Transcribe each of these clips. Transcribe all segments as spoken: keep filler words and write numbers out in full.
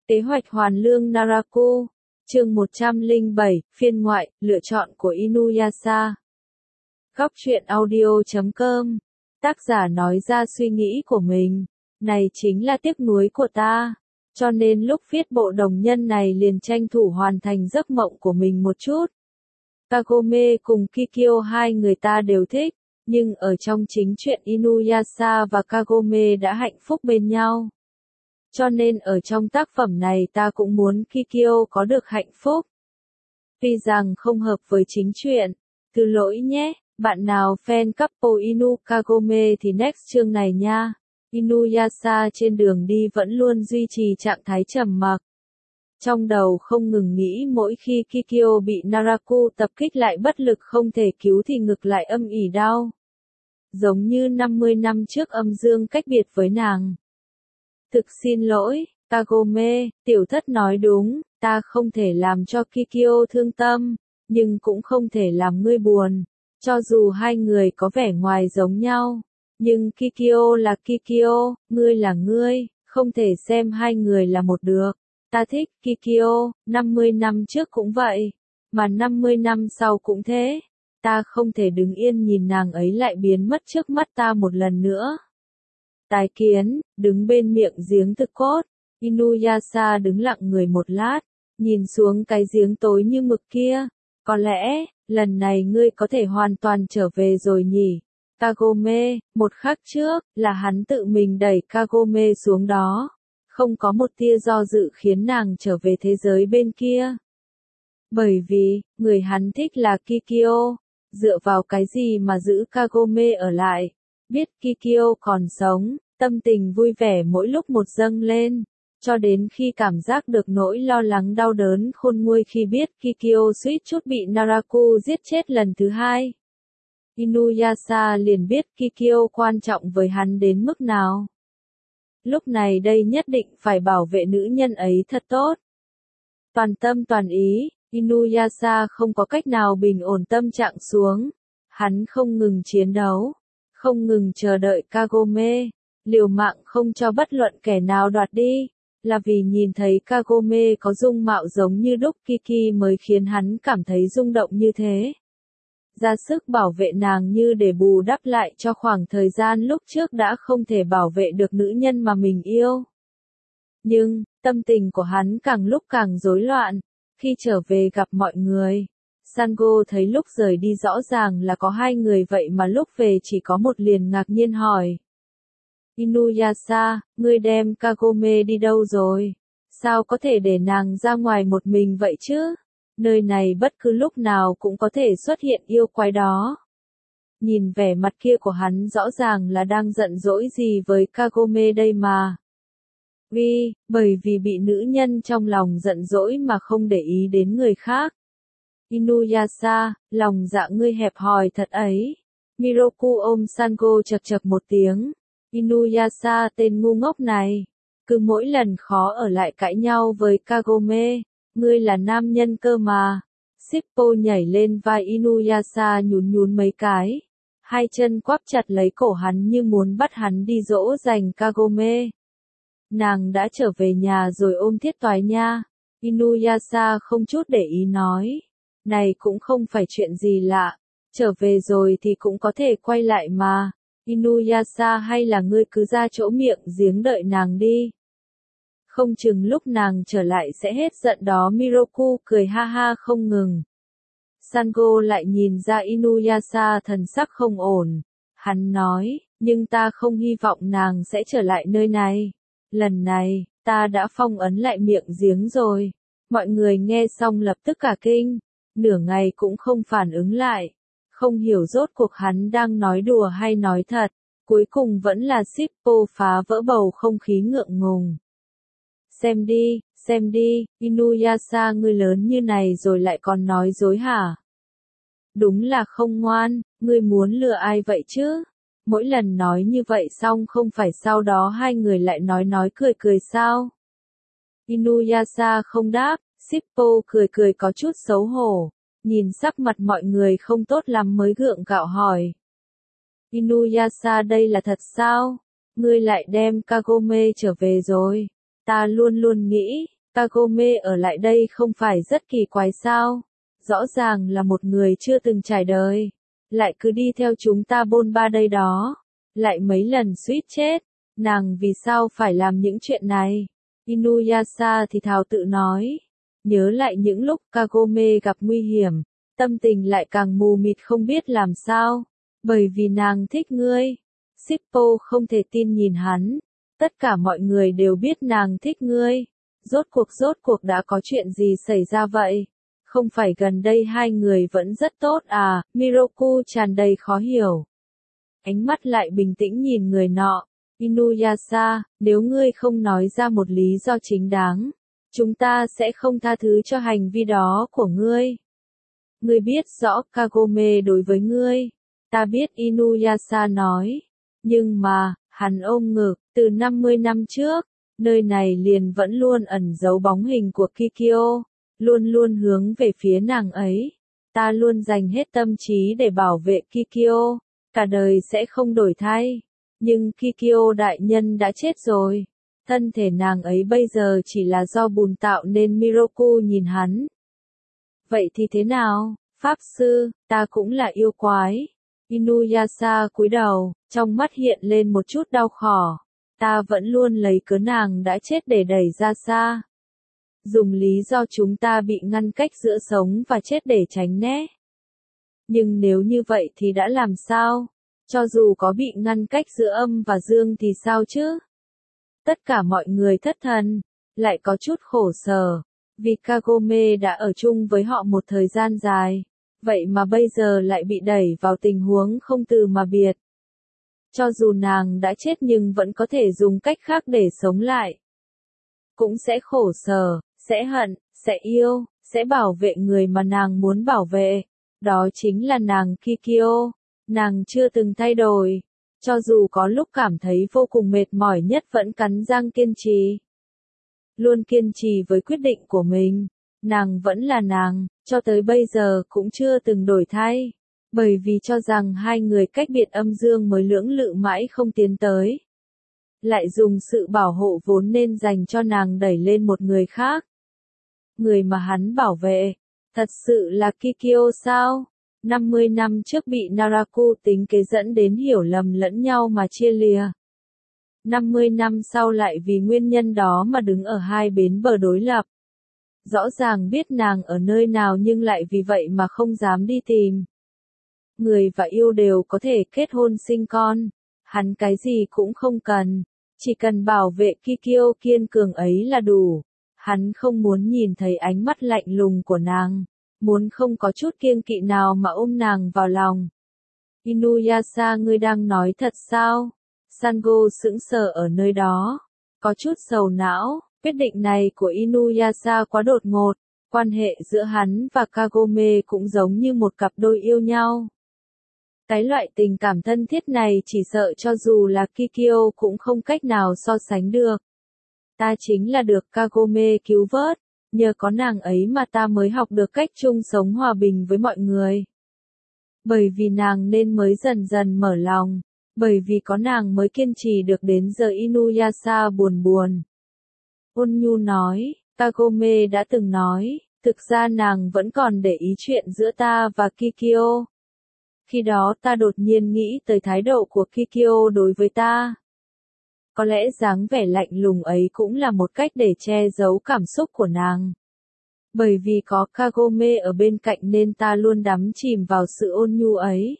Kế hoạch hoàn lương Naraku, chương một trăm lẻ bảy, phiên ngoại, lựa chọn của Inuyasha. Góc truyện audio chấm com. Tác giả nói ra suy nghĩ của mình. Này chính là tiếc nuối của ta. Cho nên lúc viết bộ đồng nhân này liền tranh thủ hoàn thành giấc mộng của mình một chút. Kagome cùng Kikyo hai người ta đều thích, nhưng ở trong chính truyện Inuyasha và Kagome đã hạnh phúc bên nhau. Cho nên ở trong tác phẩm này ta cũng muốn Kikyo có được hạnh phúc. Tuy rằng không hợp với chính truyện, thứ lỗi nhé, bạn nào fan couple Inu Kagome thì next chương này nha. Inuyasha trên đường đi vẫn luôn duy trì trạng thái trầm mặc. Trong đầu không ngừng nghĩ mỗi khi Kikyo bị Naraku tập kích lại bất lực không thể cứu thì ngực lại âm ỉ đau. Giống như năm mươi năm trước âm dương cách biệt với nàng. Thực xin lỗi, Kagome, tiểu thất nói đúng, ta không thể làm cho Kikyo thương tâm, nhưng cũng không thể làm ngươi buồn. Cho dù hai người có vẻ ngoài giống nhau, nhưng Kikyo là Kikyo, ngươi là ngươi, không thể xem hai người là một được. Ta thích Kikyo, năm mươi năm trước cũng vậy, mà năm mươi năm sau cũng thế. Ta không thể đứng yên nhìn nàng ấy lại biến mất trước mắt ta một lần nữa. Tài kiến, đứng bên miệng giếng thực cốt, Inuyasha đứng lặng người một lát, nhìn xuống cái giếng tối như mực kia. Có lẽ, lần này ngươi có thể hoàn toàn trở về rồi nhỉ? Kagome, một khắc trước, là hắn tự mình đẩy Kagome xuống đó. Không có một tia do dự khiến nàng trở về thế giới bên kia. Bởi vì, người hắn thích là Kikyo. Dựa vào cái gì mà giữ Kagome ở lại? Biết Kikyo còn sống, tâm tình vui vẻ mỗi lúc một dâng lên. Cho đến khi cảm giác được nỗi lo lắng đau đớn khôn nguôi khi biết Kikyo suýt chút bị Naraku giết chết lần thứ hai. Inuyasha liền biết Kikyo quan trọng với hắn đến mức nào. Lúc này đây nhất định phải bảo vệ nữ nhân ấy thật tốt. Toàn tâm toàn ý, Inuyasha không có cách nào bình ổn tâm trạng xuống. Hắn không ngừng chiến đấu, không ngừng chờ đợi Kagome, liều mạng không cho bất luận kẻ nào đoạt đi. Là vì nhìn thấy Kagome có dung mạo giống như đúc Kiki mới khiến hắn cảm thấy rung động như thế. Ra sức bảo vệ nàng như để bù đắp lại cho khoảng thời gian lúc trước đã không thể bảo vệ được nữ nhân mà mình yêu. Nhưng, tâm tình của hắn càng lúc càng rối loạn. Khi trở về gặp mọi người, Sango thấy lúc rời đi rõ ràng là có hai người vậy mà lúc về chỉ có một liền ngạc nhiên hỏi. Inuyasha, ngươi đem Kagome đi đâu rồi? Sao có thể để nàng ra ngoài một mình vậy chứ? Nơi này bất cứ lúc nào cũng có thể xuất hiện yêu quái đó. Nhìn vẻ mặt kia của hắn rõ ràng là đang giận dỗi gì với Kagome đây mà. Vì, bởi vì bị nữ nhân trong lòng giận dỗi mà không để ý đến người khác. Inuyasha, lòng dạ ngươi hẹp hòi thật ấy. Miroku ôm Sango chật chật một tiếng. Inuyasha tên ngu ngốc này. Cứ mỗi lần khó ở lại cãi nhau với Kagome. Ngươi là nam nhân cơ mà. Shippo nhảy lên vai Inuyasha nhún nhún mấy cái. Hai chân quắp chặt lấy cổ hắn như muốn bắt hắn đi dỗ dành Kagome. Nàng đã trở về nhà rồi ôm thiết toái nha. Inuyasha không chút để ý nói. Này cũng không phải chuyện gì lạ. Trở về rồi thì cũng có thể quay lại mà. Inuyasha hay là ngươi cứ ra chỗ miệng giếng đợi nàng đi. Không chừng lúc nàng trở lại sẽ hết giận đó. Miroku cười ha ha không ngừng. Sango lại nhìn ra Inuyasha thần sắc không ổn. Hắn nói, nhưng ta không hy vọng nàng sẽ trở lại nơi này. Lần này, ta đã phong ấn lại miệng giếng rồi. Mọi người nghe xong lập tức cả kinh. Nửa ngày cũng không phản ứng lại. Không hiểu rốt cuộc hắn đang nói đùa hay nói thật. Cuối cùng vẫn là Shippo phá vỡ bầu không khí ngượng ngùng. Xem đi, xem đi, Inuyasha ngươi lớn như này rồi lại còn nói dối hả? Đúng là không ngoan, ngươi muốn lừa ai vậy chứ? Mỗi lần nói như vậy xong không phải sau đó hai người lại nói nói cười cười sao? Inuyasha không đáp, Shippo cười cười có chút xấu hổ. Nhìn sắc mặt mọi người không tốt lắm mới gượng gạo hỏi. Inuyasha đây là thật sao? Ngươi lại đem Kagome trở về rồi. Ta luôn luôn nghĩ, Kagome ở lại đây không phải rất kỳ quái sao? Rõ ràng là một người chưa từng trải đời. Lại cứ đi theo chúng ta bôn ba đây đó. Lại mấy lần suýt chết. Nàng vì sao phải làm những chuyện này? Inuyasha thì thào tự nói. Nhớ lại những lúc Kagome gặp nguy hiểm. Tâm tình lại càng mù mịt không biết làm sao. Bởi vì nàng thích ngươi. Shippo không thể tin nhìn hắn. Tất cả mọi người đều biết nàng thích ngươi. Rốt cuộc rốt cuộc đã có chuyện gì xảy ra vậy? Không phải gần đây hai người vẫn rất tốt à? Miroku tràn đầy khó hiểu. Ánh mắt lại bình tĩnh nhìn người nọ. Inuyasha, nếu ngươi không nói ra một lý do chính đáng, chúng ta sẽ không tha thứ cho hành vi đó của ngươi. Ngươi biết rõ Kagome đối với ngươi. Ta biết, Inuyasha nói. Nhưng mà, hắn ôm ngực, từ năm mươi năm trước, nơi này liền vẫn luôn ẩn giấu bóng hình của Kikyo, luôn luôn hướng về phía nàng ấy. Ta luôn dành hết tâm trí để bảo vệ Kikyo, cả đời sẽ không đổi thay. Nhưng Kikyo đại nhân đã chết rồi. Thân thể nàng ấy bây giờ chỉ là do bùn tạo nên. Miroku nhìn hắn. Vậy thì thế nào, Pháp sư, ta cũng là yêu quái. Inuyasha cúi đầu, trong mắt hiện lên một chút đau khổ. Ta vẫn luôn lấy cớ nàng đã chết để đẩy ra xa. Dùng lý do chúng ta bị ngăn cách giữa sống và chết để tránh né. Nhưng nếu như vậy thì đã làm sao? Cho dù có bị ngăn cách giữa âm và dương thì sao chứ? Tất cả mọi người thất thần, lại có chút khổ sở. Vì Kagome đã ở chung với họ một thời gian dài. Vậy mà bây giờ lại bị đẩy vào tình huống không từ mà biệt. Cho dù nàng đã chết nhưng vẫn có thể dùng cách khác để sống lại. Cũng sẽ khổ sở, sẽ hận, sẽ yêu, sẽ bảo vệ người mà nàng muốn bảo vệ. Đó chính là nàng Kikyo. Nàng chưa từng thay đổi. Cho dù có lúc cảm thấy vô cùng mệt mỏi nhất vẫn cắn răng kiên trì. Luôn kiên trì với quyết định của mình. Nàng vẫn là nàng, cho tới bây giờ cũng chưa từng đổi thay. Bởi vì cho rằng hai người cách biệt âm dương mới lưỡng lự mãi không tiến tới. Lại dùng sự bảo hộ vốn nên dành cho nàng đẩy lên một người khác. Người mà hắn bảo vệ, thật sự là Kikyo sao? năm mươi năm trước bị Naraku tính kế dẫn đến hiểu lầm lẫn nhau mà chia lìa. năm mươi năm sau lại vì nguyên nhân đó mà đứng ở hai bên bờ đối lập. Rõ ràng biết nàng ở nơi nào nhưng lại vì vậy mà không dám đi tìm. Người và yêu đều có thể kết hôn sinh con. Hắn cái gì cũng không cần. Chỉ cần bảo vệ Kikyo kiên cường ấy là đủ. Hắn không muốn nhìn thấy ánh mắt lạnh lùng của nàng. Muốn không có chút kiêng kỵ nào mà ôm nàng vào lòng. Inuyasha, ngươi đang nói thật sao? Sango sững sờ ở nơi đó. Có chút sầu não. Quyết định này của Inuyasha quá đột ngột. Quan hệ giữa hắn và Kagome cũng giống như một cặp đôi yêu nhau. Cái loại tình cảm thân thiết này chỉ sợ cho dù là Kikyo cũng không cách nào so sánh được. Ta chính là được Kagome cứu vớt. Nhờ có nàng ấy mà ta mới học được cách chung sống hòa bình với mọi người. Bởi vì nàng nên mới dần dần mở lòng. Bởi vì có nàng mới kiên trì được đến giờ. Inuyasha buồn buồn. Ôn nhu nói, Kagome đã từng nói, thực ra nàng vẫn còn để ý chuyện giữa ta và Kikyo. Khi đó ta đột nhiên nghĩ tới thái độ của Kikyo đối với ta. Có lẽ dáng vẻ lạnh lùng ấy cũng là một cách để che giấu cảm xúc của nàng. Bởi vì có Kagome ở bên cạnh nên ta luôn đắm chìm vào sự ôn nhu ấy.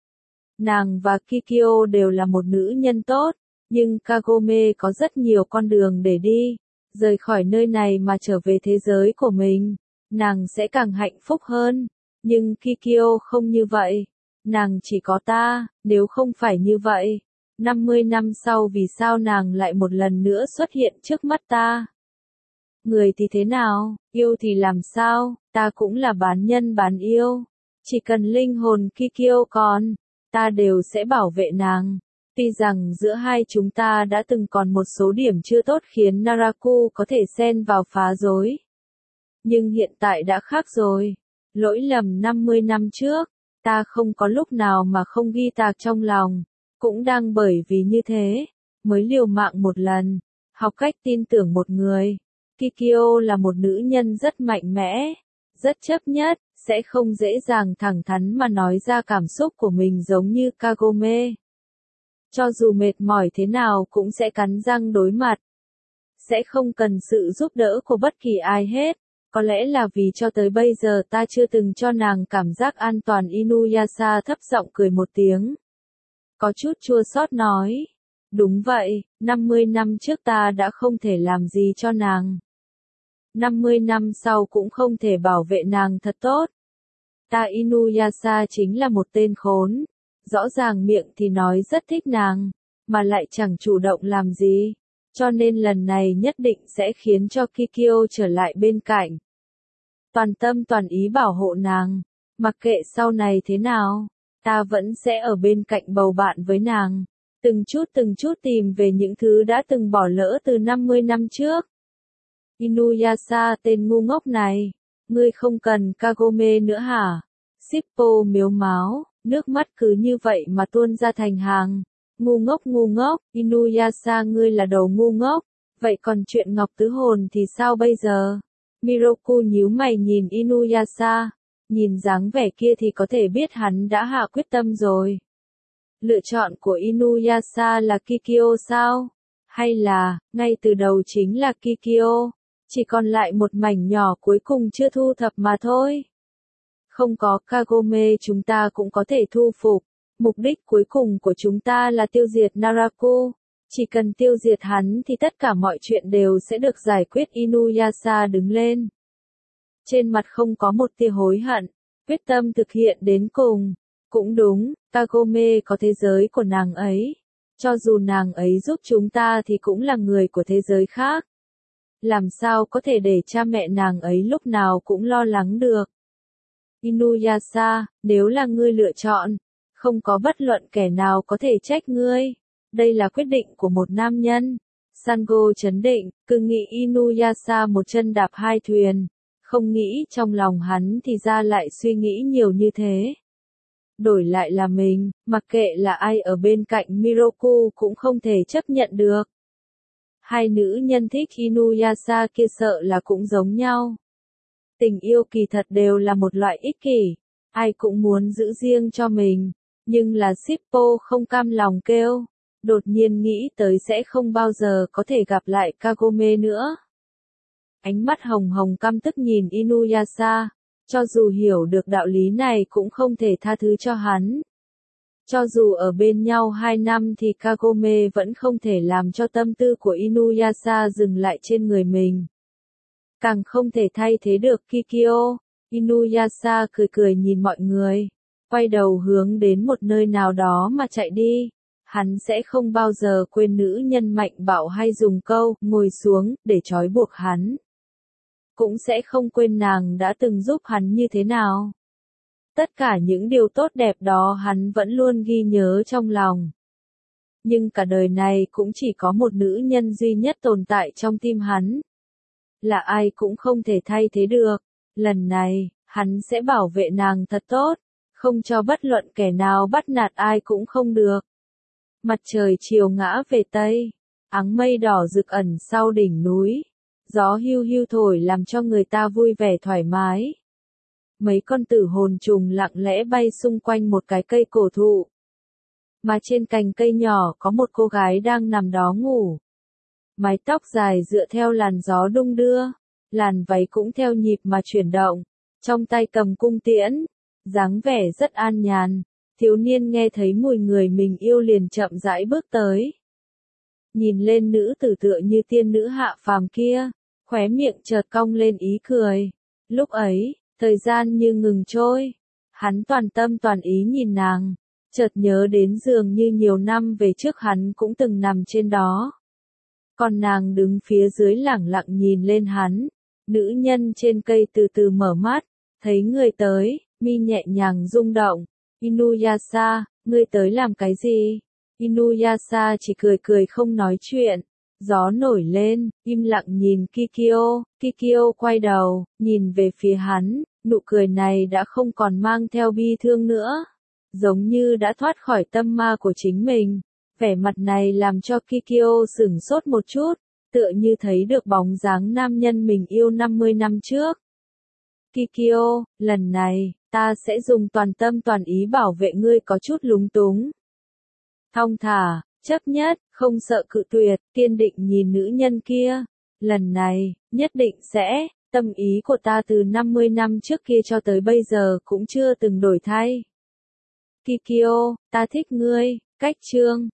Nàng và Kikyo đều là một nữ nhân tốt, nhưng Kagome có rất nhiều con đường để đi. Rời khỏi nơi này mà trở về thế giới của mình, nàng sẽ càng hạnh phúc hơn. Nhưng Kikyo không như vậy. Nàng chỉ có ta, nếu không phải như vậy. năm mươi năm sau vì sao nàng lại một lần nữa xuất hiện trước mắt ta? Người thì thế nào, yêu thì làm sao, ta cũng là bán nhân bán yêu. Chỉ cần linh hồn Kikyo còn, ta đều sẽ bảo vệ nàng. Tuy rằng giữa hai chúng ta đã từng còn một số điểm chưa tốt khiến Naraku có thể xen vào phá rối. Nhưng hiện tại đã khác rồi. Lỗi lầm năm mươi năm trước, ta không có lúc nào mà không ghi tạc trong lòng. Cũng đang bởi vì như thế, mới liều mạng một lần, học cách tin tưởng một người. Kikyo là một nữ nhân rất mạnh mẽ, rất chấp nhất, sẽ không dễ dàng thẳng thắn mà nói ra cảm xúc của mình giống như Kagome. Cho dù mệt mỏi thế nào cũng sẽ cắn răng đối mặt. Sẽ không cần sự giúp đỡ của bất kỳ ai hết. Có lẽ là vì cho tới bây giờ ta chưa từng cho nàng cảm giác an toàn. Inuyasha thấp giọng cười một tiếng. Có chút chua xót nói. Đúng vậy, năm mươi năm trước ta đã không thể làm gì cho nàng. năm mươi năm sau cũng không thể bảo vệ nàng thật tốt. Ta Inuyasha chính là một tên khốn. Rõ ràng miệng thì nói rất thích nàng, mà lại chẳng chủ động làm gì. Cho nên lần này nhất định sẽ khiến cho Kikyo trở lại bên cạnh. Toàn tâm toàn ý bảo hộ nàng. Mặc kệ sau này thế nào, ta vẫn sẽ ở bên cạnh bầu bạn với nàng. Từng chút từng chút tìm về những thứ đã từng bỏ lỡ từ năm mươi năm trước. Inuyasha, tên ngu ngốc này. Ngươi không cần Kagome nữa hả? Shippo miếu máo, nước mắt cứ như vậy mà tuôn ra thành hàng. Ngu ngốc ngu ngốc, Inuyasha ngươi là đầu ngu ngốc. Vậy còn chuyện Ngọc Tứ Hồn thì sao bây giờ? Miroku nhíu mày nhìn Inuyasha. Nhìn dáng vẻ kia thì có thể biết hắn đã hạ quyết tâm rồi. Lựa chọn của Inuyasha là Kikyo sao? Hay là, ngay từ đầu chính là Kikyo? Chỉ còn lại một mảnh nhỏ cuối cùng chưa thu thập mà thôi. Không có Kagome chúng ta cũng có thể thu phục. Mục đích cuối cùng của chúng ta là tiêu diệt Naraku. Chỉ cần tiêu diệt hắn thì tất cả mọi chuyện đều sẽ được giải quyết. Inuyasha đứng lên. Trên mặt không có một tia hối hận. Quyết tâm thực hiện đến cùng. Cũng đúng, Kagome có thế giới của nàng ấy. Cho dù nàng ấy giúp chúng ta thì cũng là người của thế giới khác. Làm sao có thể để cha mẹ nàng ấy lúc nào cũng lo lắng được. Inuyasha, nếu là ngươi lựa chọn, không có bất luận kẻ nào có thể trách ngươi. Đây là quyết định của một nam nhân. Sango chấn định, cứ nghĩ Inuyasha một chân đạp hai thuyền. Không nghĩ trong lòng hắn thì ra lại suy nghĩ nhiều như thế. Đổi lại là mình, mặc kệ là ai ở bên cạnh Miroku cũng không thể chấp nhận được. Hai nữ nhân thích Inuyasha kia sợ là cũng giống nhau. Tình yêu kỳ thật đều là một loại ích kỷ, ai cũng muốn giữ riêng cho mình, nhưng là Shippo không cam lòng kêu, đột nhiên nghĩ tới sẽ không bao giờ có thể gặp lại Kagome nữa. Ánh mắt hồng hồng căm tức nhìn Inuyasha, cho dù hiểu được đạo lý này cũng không thể tha thứ cho hắn. Cho dù ở bên nhau hai năm thì Kagome vẫn không thể làm cho tâm tư của Inuyasha dừng lại trên người mình. Càng không thể thay thế được Kikyo. Inuyasha cười cười nhìn mọi người, quay đầu hướng đến một nơi nào đó mà chạy đi. Hắn sẽ không bao giờ quên nữ nhân mạnh bạo hay dùng câu ngồi xuống để trói buộc hắn. Cũng sẽ không quên nàng đã từng giúp hắn như thế nào. Tất cả những điều tốt đẹp đó hắn vẫn luôn ghi nhớ trong lòng. Nhưng cả đời này cũng chỉ có một nữ nhân duy nhất tồn tại trong tim hắn. Là ai cũng không thể thay thế được. Lần này, hắn sẽ bảo vệ nàng thật tốt, không cho bất luận kẻ nào bắt nạt ai cũng không được. Mặt trời chiều ngã về Tây, áng mây đỏ rực ẩn sau đỉnh núi. Gió hiu hiu thổi làm cho người ta vui vẻ thoải mái. Mấy con tử hồn trùng lặng lẽ bay xung quanh một cái cây cổ thụ. Mà trên cành cây nhỏ có một cô gái đang nằm đó ngủ. Mái tóc dài dựa theo làn gió đung đưa, làn váy cũng theo nhịp mà chuyển động, trong tay cầm cung tiễn, dáng vẻ rất an nhàn. Thiếu niên nghe thấy mùi người mình yêu liền chậm rãi bước tới. Nhìn lên nữ tử tựa như tiên nữ hạ phàm kia, khóe miệng chợt cong lên ý cười. Lúc ấy, thời gian như ngừng trôi, hắn toàn tâm toàn ý nhìn nàng, chợt nhớ đến dường như nhiều năm về trước hắn cũng từng nằm trên đó. Còn nàng đứng phía dưới lẳng lặng nhìn lên hắn. Nữ nhân trên cây từ từ mở mắt, thấy người tới, mi nhẹ nhàng rung động. Inuyasha, ngươi tới làm cái gì? Inuyasha chỉ cười cười không nói chuyện. Gió nổi lên, im lặng nhìn Kikyo. Kikyo quay đầu, nhìn về phía hắn, nụ cười này đã không còn mang theo bi thương nữa. Giống như đã thoát khỏi tâm ma của chính mình. Vẻ mặt này làm cho Kikyo sửng sốt một chút, tựa như thấy được bóng dáng nam nhân mình yêu năm mươi năm trước. Kikyo, lần này, ta sẽ dùng toàn tâm toàn ý bảo vệ ngươi có chút lúng túng. Thong thả, chấp nhất, không sợ cự tuyệt, kiên định nhìn nữ nhân kia. Lần này, nhất định sẽ, tâm ý của ta từ năm mươi năm trước kia cho tới bây giờ cũng chưa từng đổi thay. Kikyo, ta thích ngươi, cách chương.